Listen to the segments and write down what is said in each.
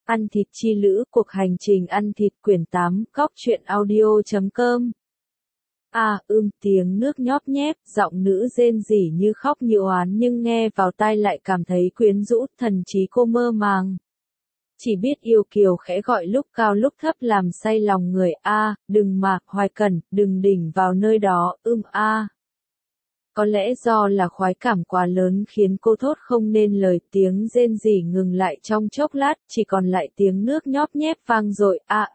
Ăn thịt chi lữ, cuộc hành trình ăn thịt quyển 8, góc truyện audio.com. Tiếng nước nhóp nhép, giọng nữ rên rỉ như khóc như oán nhưng nghe vào tai lại cảm thấy quyến rũ, thần trí cô mơ màng. Chỉ biết yêu kiều khẽ gọi lúc cao lúc thấp làm say lòng người. Đừng mà, Hoài Cẩn, đừng đỉnh vào nơi đó, Có lẽ do là khoái cảm quá lớn khiến cô thốt không nên lời, tiếng rên rỉ ngừng lại trong chốc lát, chỉ còn lại tiếng nước nhóp nhép vang dội.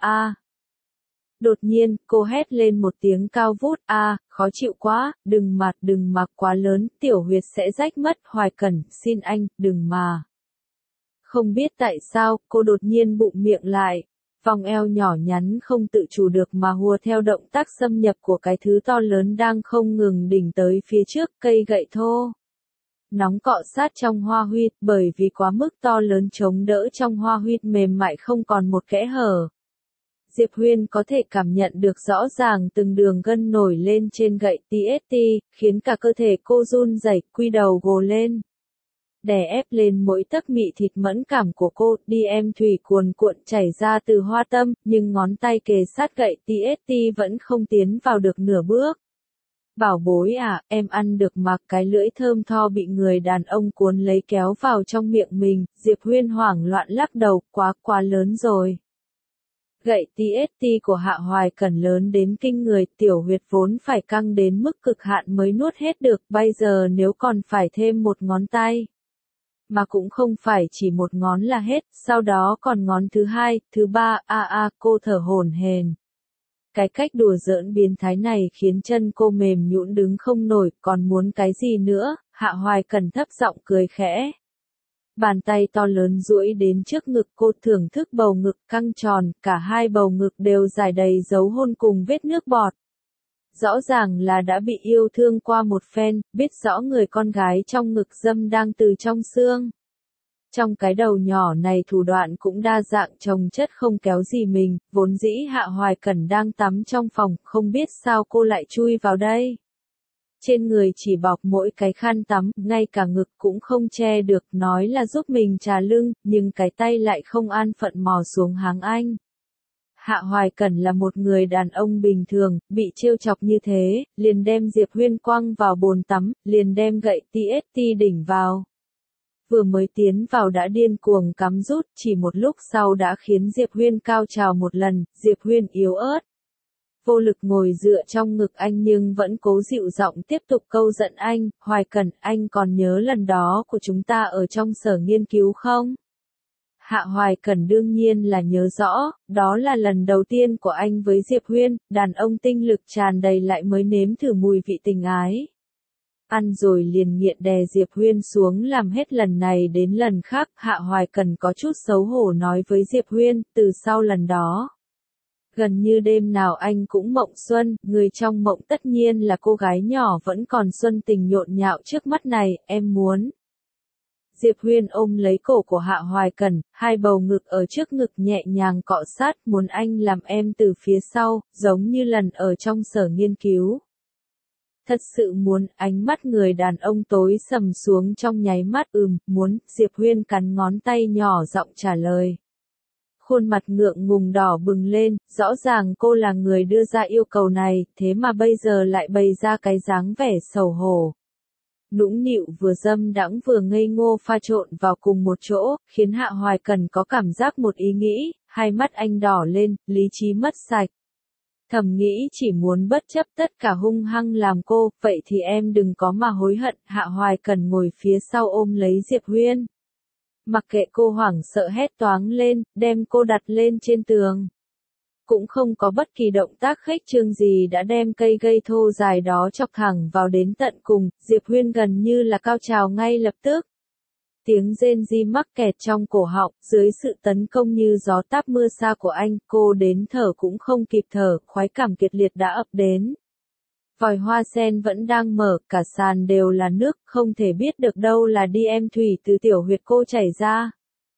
Đột nhiên, cô hét lên một tiếng cao vút. Khó chịu quá, đừng mà quá lớn, tiểu huyệt sẽ rách mất. Hoài Cẩn, xin anh, đừng mà. Không biết tại sao, cô đột nhiên bụng miệng lại. Vòng eo nhỏ nhắn không tự chủ được mà hùa theo động tác xâm nhập của cái thứ to lớn đang không ngừng đỉnh tới phía trước, cây gậy thô. Nóng cọ sát trong hoa huyệt, bởi vì quá mức to lớn chống đỡ trong hoa huyệt mềm mại không còn một kẽ hở. Diệp Huyên có thể cảm nhận được rõ ràng từng đường gân nổi lên trên gậy TST, khiến cả cơ thể cô run rẩy, quy đầu gồ lên. Đè ép lên mỗi tấc mị thịt mẫn cảm của cô, DM thủy cuồn cuộn chảy ra từ hoa tâm, nhưng ngón tay kề sát gậy TST vẫn không tiến vào được nửa bước. Bảo bối em ăn được mà. Cái lưỡi thơm tho bị người đàn ông cuốn lấy kéo vào trong miệng mình, Diệp Huyên hoảng loạn lắc đầu, quá lớn rồi. Gậy TST của Hạ Hoài Cẩn lớn đến kinh người, tiểu huyệt vốn phải căng đến mức cực hạn mới nuốt hết được, bây giờ nếu còn phải thêm một ngón tay. Mà cũng không phải chỉ một ngón là hết, sau đó còn ngón thứ hai, thứ ba, cô thở hổn hển. Cái cách đùa giỡn biến thái này khiến chân cô mềm nhũn đứng không nổi, còn muốn cái gì nữa. Hạ Hoài Cẩn thấp giọng cười khẽ. Bàn tay to lớn duỗi đến trước ngực cô, thưởng thức bầu ngực căng tròn, cả hai bầu ngực đều rải đầy dấu hôn cùng vết nước bọt. Rõ ràng là đã bị yêu thương qua một phen, biết rõ người con gái trong ngực dâm đang từ trong xương. Trong cái đầu nhỏ này thủ đoạn cũng đa dạng chồng chất không kéo gì mình, vốn dĩ Hạ Hoài Cẩn đang tắm trong phòng, không biết sao cô lại chui vào đây. Trên người chỉ bọc mỗi cái khăn tắm, ngay cả ngực cũng không che được, nói là giúp mình trà lưng, nhưng cái tay lại không an phận mò xuống háng anh. Hạ Hoài Cẩn là một người đàn ông bình thường, bị trêu chọc như thế, liền đem Diệp Huyên quăng vào bồn tắm, liền đem gậy TST đỉnh vào. Vừa mới tiến vào đã điên cuồng cắm rút, chỉ một lúc sau đã khiến Diệp Huyên cao trào một lần. Diệp Huyên yếu ớt, vô lực ngồi dựa trong ngực anh nhưng vẫn cố dịu giọng tiếp tục câu giận anh. Hoài Cẩn, anh còn nhớ lần đó của chúng ta ở trong sở nghiên cứu không? Hạ Hoài Cẩn đương nhiên là nhớ rõ, đó là lần đầu tiên của anh với Diệp Huyên, đàn ông tinh lực tràn đầy lại mới nếm thử mùi vị tình ái. Ăn rồi liền nghiện, đè Diệp Huyên xuống làm hết lần này đến lần khác. Hạ Hoài Cẩn có chút xấu hổ nói với Diệp Huyên, từ sau lần đó. Gần như đêm nào anh cũng mộng xuân, người trong mộng tất nhiên là cô gái nhỏ vẫn còn xuân tình nhộn nhạo trước mắt này, em muốn. Diệp Huyên ôm lấy cổ của Hạ Hoài Cẩn, hai bầu ngực ở trước ngực nhẹ nhàng cọ sát, muốn anh làm em từ phía sau, giống như lần ở trong sở nghiên cứu. Thật sự muốn. Ánh mắt người đàn ông tối sầm xuống trong nháy mắt. Muốn. Diệp Huyên cắn ngón tay nhỏ giọng trả lời. Khuôn mặt ngượng ngùng đỏ bừng lên, rõ ràng cô là người đưa ra yêu cầu này, thế mà bây giờ lại bày ra cái dáng vẻ xấu hổ. Nũng nịu vừa dâm đãng vừa ngây ngô pha trộn vào cùng một chỗ, khiến Hạ Hoài Cẩn có cảm giác một ý nghĩ, hai mắt anh đỏ lên, lý trí mất sạch. Thầm nghĩ chỉ muốn bất chấp tất cả hung hăng làm cô, vậy thì em đừng có mà hối hận. Hạ Hoài Cẩn ngồi phía sau ôm lấy Diệp Huyên. Mặc kệ cô hoảng sợ hét toáng lên, đem cô đặt lên trên tường. Cũng không có bất kỳ động tác khếch trương gì đã đem cây gậy thô dài đó chọc thẳng vào đến tận cùng, Diệp Huyên gần như là cao trào ngay lập tức. Tiếng rên ri mắc kẹt trong cổ họng, dưới sự tấn công như gió táp mưa xa của anh, cô đến thở cũng không kịp thở, khoái cảm kiệt liệt đã ập đến. Vòi hoa sen vẫn đang mở, cả sàn đều là nước, không thể biết được đâu là DM thủy từ tiểu huyệt cô chảy ra.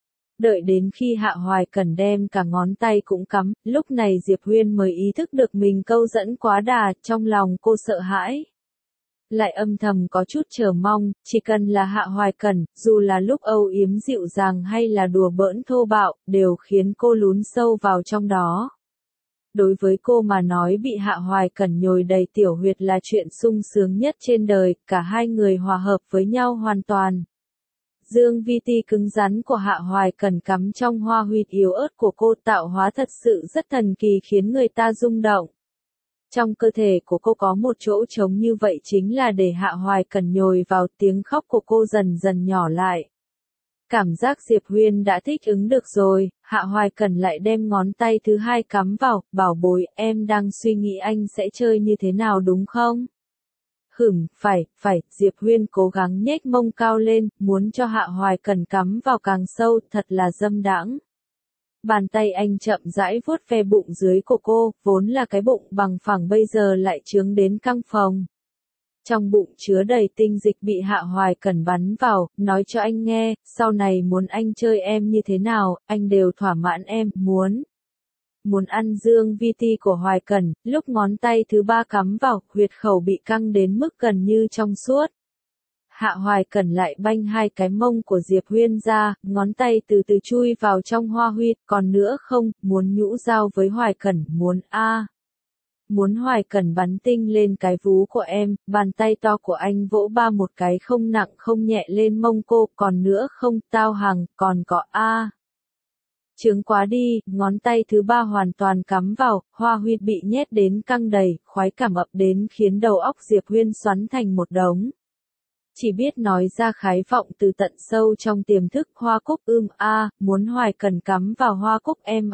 Đợi đến khi Hạ Hoài Cẩn đem cả ngón tay cũng cắm, lúc này Diệp Huyên mới ý thức được mình câu dẫn quá đà, trong lòng cô sợ hãi. Lại âm thầm có chút chờ mong, chỉ cần là Hạ Hoài Cẩn, dù là lúc âu yếm dịu dàng hay là đùa bỡn thô bạo, đều khiến cô lún sâu vào trong đó. Đối với cô mà nói bị Hạ Hoài Cẩn nhồi đầy tiểu huyệt là chuyện sung sướng nhất trên đời, cả hai người hòa hợp với nhau hoàn toàn. Dương vi ti cứng rắn của Hạ Hoài Cẩn cắm trong hoa huyệt yếu ớt của cô tạo hóa thật sự rất thần kỳ khiến người ta rung động. Trong cơ thể của cô có một chỗ trống như vậy chính là để Hạ Hoài Cẩn nhồi vào, tiếng khóc của cô dần dần nhỏ lại. Cảm giác Diệp Huyên đã thích ứng được rồi, Hạ Hoài Cẩn lại đem ngón tay thứ hai cắm vào, bảo bối, em đang suy nghĩ anh sẽ chơi như thế nào đúng không? Phải, Diệp Huyên cố gắng nhếch mông cao lên, muốn cho Hạ Hoài Cẩn cắm vào càng sâu, thật là dâm đãng. Bàn tay anh chậm rãi vuốt ve bụng dưới của cô, vốn là cái bụng bằng phẳng bây giờ lại trướng đến căng phồng. Trong bụng chứa đầy tinh dịch bị Hạ Hoài Cẩn bắn vào, nói cho anh nghe, sau này muốn anh chơi em như thế nào, anh đều thỏa mãn em, muốn ăn dương vi ti của Hoài Cẩn, lúc ngón tay thứ ba cắm vào, huyệt khẩu bị căng đến mức gần như trong suốt. Hạ Hoài Cẩn lại banh hai cái mông của Diệp Huyên ra, ngón tay từ từ chui vào trong hoa huyệt, còn nữa không, muốn nhũ dao với Hoài Cẩn, muốn Hoài Cẩn bắn tinh lên cái vú của em, bàn tay to của anh vỗ ba một cái không nặng không nhẹ lên mông cô, còn nữa không, tao hàng, còn có Trướng quá đi, ngón tay thứ ba hoàn toàn cắm vào, hoa huyệt bị nhét đến căng đầy, khoái cảm ập đến khiến đầu óc Diệp Huyên xoắn thành một đống. Chỉ biết nói ra khái vọng từ tận sâu trong tiềm thức, hoa cúc muốn Hoài Cẩn cắm vào hoa cúc em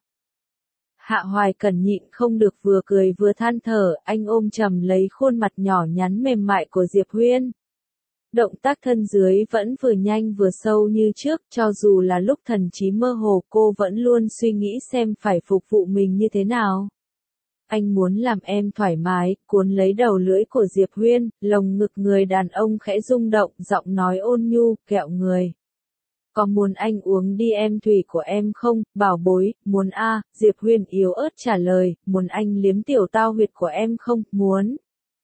Hạ Hoài Cẩn nhịn không được vừa cười vừa than thở, anh ôm chầm lấy khuôn mặt nhỏ nhắn mềm mại của Diệp Huyên. Động tác thân dưới vẫn vừa nhanh vừa sâu như trước, cho dù là lúc thần trí mơ hồ cô vẫn luôn suy nghĩ xem phải phục vụ mình như thế nào. Anh muốn làm em thoải mái, cuốn lấy đầu lưỡi của Diệp Huyên, lồng ngực người đàn ông khẽ rung động, giọng nói ôn nhu, kẹo người. Có muốn anh uống đi em thủy của em không, bảo bối, muốn Diệp Huyên yếu ớt trả lời, muốn anh liếm tiểu tao huyệt của em không, muốn.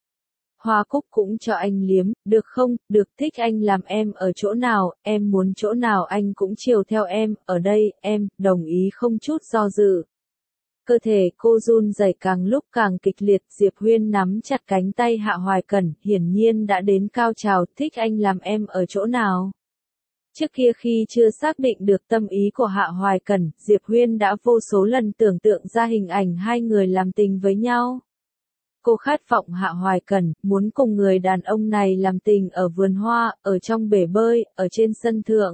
Hoa cúc cũng cho anh liếm, được không, được thích anh làm em ở chỗ nào, em muốn chỗ nào anh cũng chiều theo em, ở đây, em, đồng ý không chút do dự. Cơ thể cô run rẩy càng lúc càng kịch liệt, Diệp Huyên nắm chặt cánh tay Hạ Hoài Cẩn, hiển nhiên đã đến cao trào, thích anh làm em ở chỗ nào. Trước kia khi chưa xác định được tâm ý của Hạ Hoài Cẩn, Diệp Huyên đã vô số lần tưởng tượng ra hình ảnh hai người làm tình với nhau. Cô khát vọng Hạ Hoài Cẩn, muốn cùng người đàn ông này làm tình ở vườn hoa, ở trong bể bơi, ở trên sân thượng.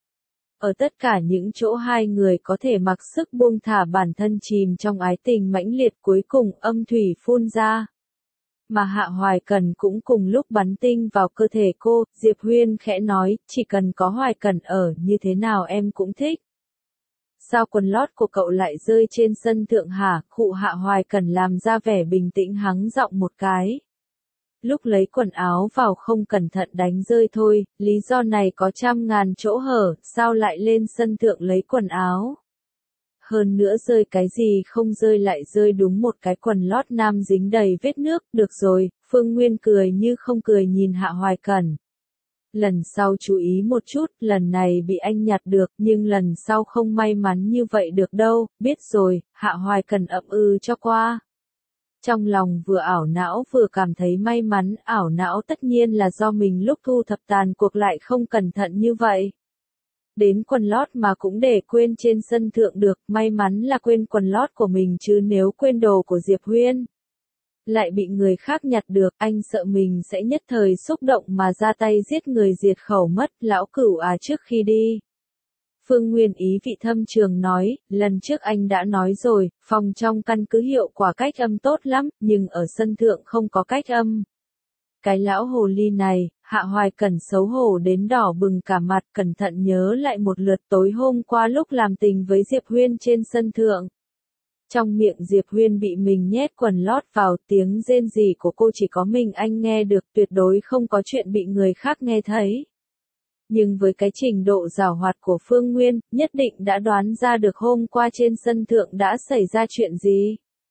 Ở tất cả những chỗ hai người có thể mặc sức buông thả bản thân chìm trong ái tình mãnh liệt, cuối cùng âm thủy phun ra. Mà Hạ Hoài Cẩn cũng cùng lúc bắn tinh vào cơ thể cô, Diệp Huyên khẽ nói, chỉ cần có Hoài Cẩn ở, như thế nào em cũng thích. Sao quần lót của cậu lại rơi trên sân thượng hả? Khụ Hạ Hoài Cẩn làm ra vẻ bình tĩnh hắng giọng một cái. Lúc lấy quần áo vào không cẩn thận đánh rơi thôi, lý do này có trăm ngàn chỗ hở, sao lại lên sân thượng lấy quần áo? Hơn nữa rơi cái gì không rơi lại rơi đúng một cái quần lót nam dính đầy vết nước, được rồi, Phương Nguyên cười như không cười nhìn Hạ Hoài Cẩn. Lần sau chú ý một chút, lần này bị anh nhặt được, nhưng lần sau không may mắn như vậy được đâu, biết rồi, Hạ Hoài Cẩn ậm cho qua. Trong lòng vừa ảo não vừa cảm thấy may mắn, ảo não tất nhiên là do mình lúc thu thập tàn cuộc lại không cẩn thận như vậy. Đến quần lót mà cũng để quên trên sân thượng được, may mắn là quên quần lót của mình chứ nếu quên đồ của Diệp Huyên lại bị người khác nhặt được, anh sợ mình sẽ nhất thời xúc động mà ra tay giết người diệt khẩu mất, lão cửu trước khi đi. Phương Nguyên ý vị thâm trường nói, lần trước anh đã nói rồi, phòng trong căn cứ hiệu quả cách âm tốt lắm, nhưng ở sân thượng không có cách âm. Cái lão hồ ly này, Hạ Hoài Cẩn xấu hổ đến đỏ bừng cả mặt, cẩn thận nhớ lại một lượt tối hôm qua lúc làm tình với Diệp Huyên trên sân thượng. Trong miệng Diệp Huyên bị mình nhét quần lót vào, tiếng rên rỉ của cô chỉ có mình anh nghe được, tuyệt đối không có chuyện bị người khác nghe thấy. Nhưng với cái trình độ giảo hoạt của Phương Nguyên, nhất định đã đoán ra được hôm qua trên sân thượng đã xảy ra chuyện gì.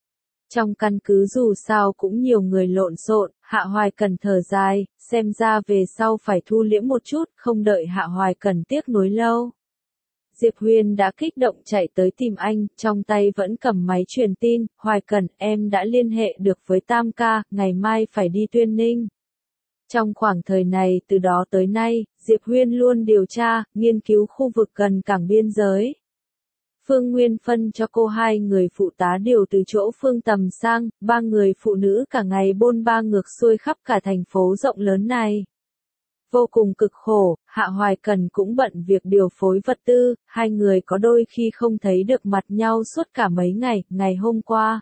Trong căn cứ dù sao cũng nhiều người lộn xộn, Hạ Hoài Cần thở dài, xem ra về sau phải thu liễm một chút, không đợi Hạ Hoài Cần tiếc nuối lâu. Diệp Huyên đã kích động chạy tới tìm anh, trong tay vẫn cầm máy truyền tin, Hoài Cần, em đã liên hệ được với Tam ca, ngày mai phải đi Tuyên Ninh. Trong khoảng thời này từ đó tới nay, Diệp Huyên luôn điều tra, nghiên cứu khu vực gần cảng biên giới. Phương Nguyên phân cho cô 2 người phụ tá điều từ chỗ Phương Tầm sang, 3 người phụ nữ cả ngày bôn ba ngược xuôi khắp cả thành phố rộng lớn này. Vô cùng cực khổ, Hạ Hoài Cần cũng bận việc điều phối vật tư, 2 người có đôi khi không thấy được mặt nhau suốt cả mấy ngày, ngày hôm qua.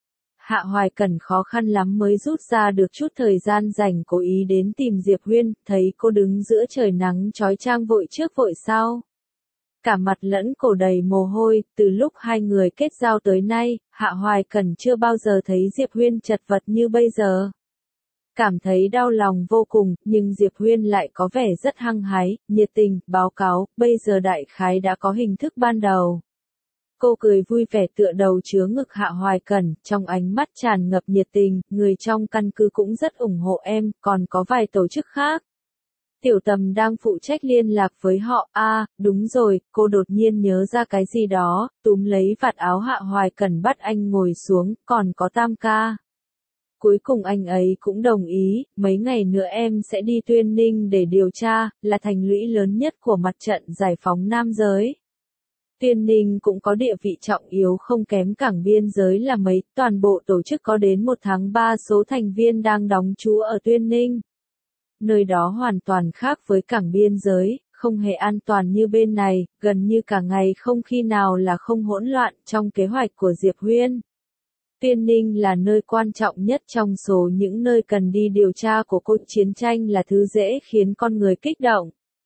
Hạ Hoài Cần khó khăn lắm mới rút ra được chút thời gian rảnh cố ý đến tìm Diệp Huyên, thấy cô đứng giữa trời nắng chói chang vội trước vội sau. Cả mặt lẫn cổ đầy mồ hôi, từ lúc 2 người kết giao tới nay, Hạ Hoài Cần chưa bao giờ thấy Diệp Huyên chật vật như bây giờ. Cảm thấy đau lòng vô cùng, nhưng Diệp Huyên lại có vẻ rất hăng hái, nhiệt tình, báo cáo, bây giờ đại khái đã có hình thức ban đầu. Cô cười vui vẻ tựa đầu chứa ngực Hạ Hoài Cần, trong ánh mắt tràn ngập nhiệt tình, người trong căn cứ cũng rất ủng hộ em, còn có vài tổ chức khác. Tiểu Tầm đang phụ trách liên lạc với họ, đúng rồi, cô đột nhiên nhớ ra cái gì đó, túm lấy vạt áo Hạ Hoài Cần bắt anh ngồi xuống, còn có Tam ca. Cuối cùng anh ấy cũng đồng ý, mấy ngày nữa em sẽ đi Tuyên Ninh để điều tra, là thành lũy lớn nhất của mặt trận giải phóng nam giới. Tuyên Ninh cũng có địa vị trọng yếu không kém cảng biên giới là mấy, toàn bộ tổ chức có đến 1 tháng 3 số thành viên đang đóng trú ở Tuyên Ninh. Nơi đó hoàn toàn khác với cảng biên giới, không hề an toàn như bên này, gần như cả ngày không khi nào là không hỗn loạn trong kế hoạch của Diệp Huyên. Tuyên Ninh là nơi quan trọng nhất trong số những nơi cần đi điều tra của cô, chiến tranh là thứ dễ khiến con người kích động.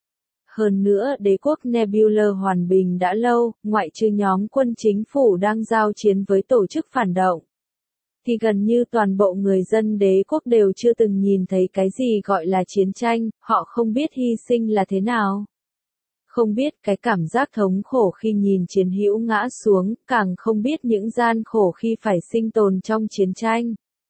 Hơn nữa đế quốc Nebula hòa bình đã lâu, ngoại trừ nhóm quân chính phủ đang giao chiến với tổ chức phản động. Thì gần như toàn bộ người dân đế quốc đều chưa từng nhìn thấy cái gì gọi là chiến tranh, họ không biết hy sinh là thế nào. Không biết cái cảm giác thống khổ khi nhìn chiến hữu ngã xuống, càng không biết những gian khổ khi phải sinh tồn trong chiến tranh.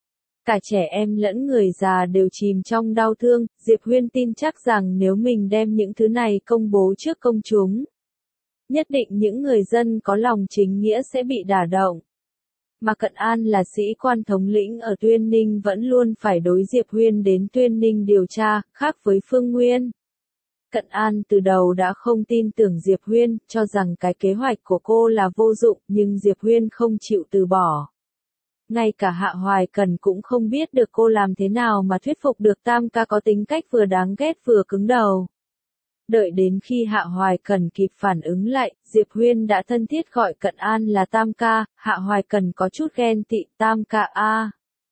Cả trẻ em lẫn người già đều chìm trong đau thương, Diệp Huyên tin chắc rằng nếu mình đem những thứ này công bố trước công chúng, nhất định những người dân có lòng chính nghĩa sẽ bị đả động. Mà Cận An là sĩ quan thống lĩnh ở Tuyên Ninh vẫn luôn phải đối Diệp Huyên đến Tuyên Ninh điều tra, khác với Phương Nguyên. Cận An từ đầu đã không tin tưởng Diệp Huyên, cho rằng cái kế hoạch của cô là vô dụng, nhưng Diệp Huyên không chịu từ bỏ. Ngay cả Hạ Hoài Cần cũng không biết được cô làm thế nào mà thuyết phục được Tam ca có tính cách vừa đáng ghét vừa cứng đầu. Đợi đến khi Hạ Hoài Cần kịp phản ứng lại, Diệp Huyên đã thân thiết gọi Cận An là Tam ca, Hạ Hoài Cần có chút ghen tị, Tam ca a.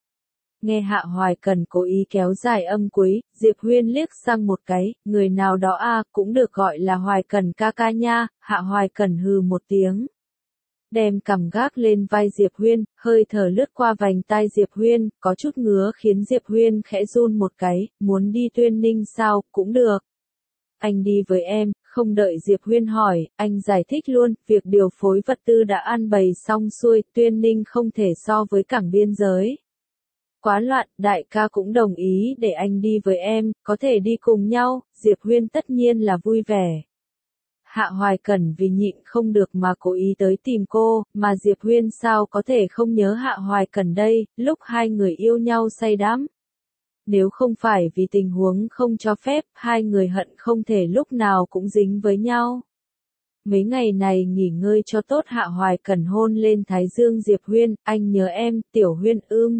Nghe Hạ Hoài Cần cố ý kéo dài âm cuối, Diệp Huyên liếc sang một cái, người nào đó cũng được gọi là Hoài Cần ca ca nha, Hạ Hoài Cần hừ một tiếng. Đem cằm gác lên vai Diệp Huyên, hơi thở lướt qua vành tai Diệp Huyên, có chút ngứa khiến Diệp Huyên khẽ run một cái, muốn đi Tuyên Ninh sao, cũng được. Anh đi với em, không đợi Diệp Huyên hỏi, anh giải thích luôn, việc điều phối vật tư đã an bày xong xuôi, Tuyên Ninh không thể so với cảng biên giới. Quá loạn, đại ca cũng đồng ý để anh đi với em, có thể đi cùng nhau, Diệp Huyên tất nhiên là vui vẻ. Hạ Hoài Cần vì nhịn không được mà cố ý tới tìm cô, mà Diệp Huyên sao có thể không nhớ Hạ Hoài Cần đây, lúc 2 người yêu nhau say đắm. Nếu không phải vì tình huống không cho phép, 2 người hận không thể lúc nào cũng dính với nhau. Mấy ngày này nghỉ ngơi cho tốt, Hạ Hoài Cần hôn lên thái dương Diệp Huyên, anh nhớ em, Tiểu Huyên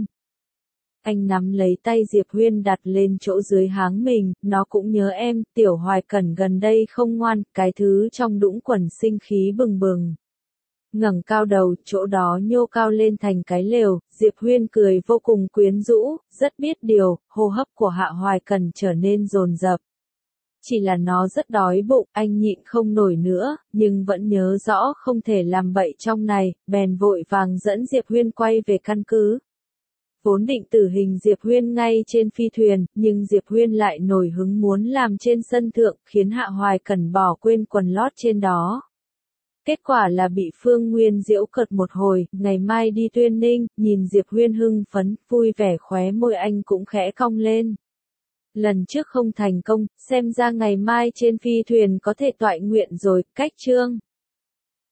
Anh nắm lấy tay Diệp Huyên đặt lên chỗ dưới háng mình, nó cũng nhớ em, Tiểu Hoài Cần gần đây không ngoan, cái thứ trong đũng quần sinh khí bừng bừng. Ngẩng cao đầu, chỗ đó nhô cao lên thành cái lều, Diệp Huyên cười vô cùng quyến rũ, rất biết điều, hô hấp của Hạ Hoài Cần trở nên dồn dập. Chỉ là nó rất đói bụng, anh nhịn không nổi nữa, nhưng vẫn nhớ rõ không thể làm bậy trong này, bèn vội vàng dẫn Diệp Huyên quay về căn cứ. Vốn định tử hình Diệp Huyên ngay trên phi thuyền, nhưng Diệp Huyên lại nổi hứng muốn làm trên sân thượng, khiến Hạ Hoài Cần bỏ quên quần lót trên đó. Kết quả là bị Phương Nguyên giễu cợt một hồi, ngày mai đi Tuyên Ninh, nhìn Diệp Huyên hưng phấn, vui vẻ khóe môi anh cũng khẽ cong lên. Lần trước không thành công, xem ra ngày mai trên phi thuyền có thể toại nguyện rồi, cách chương.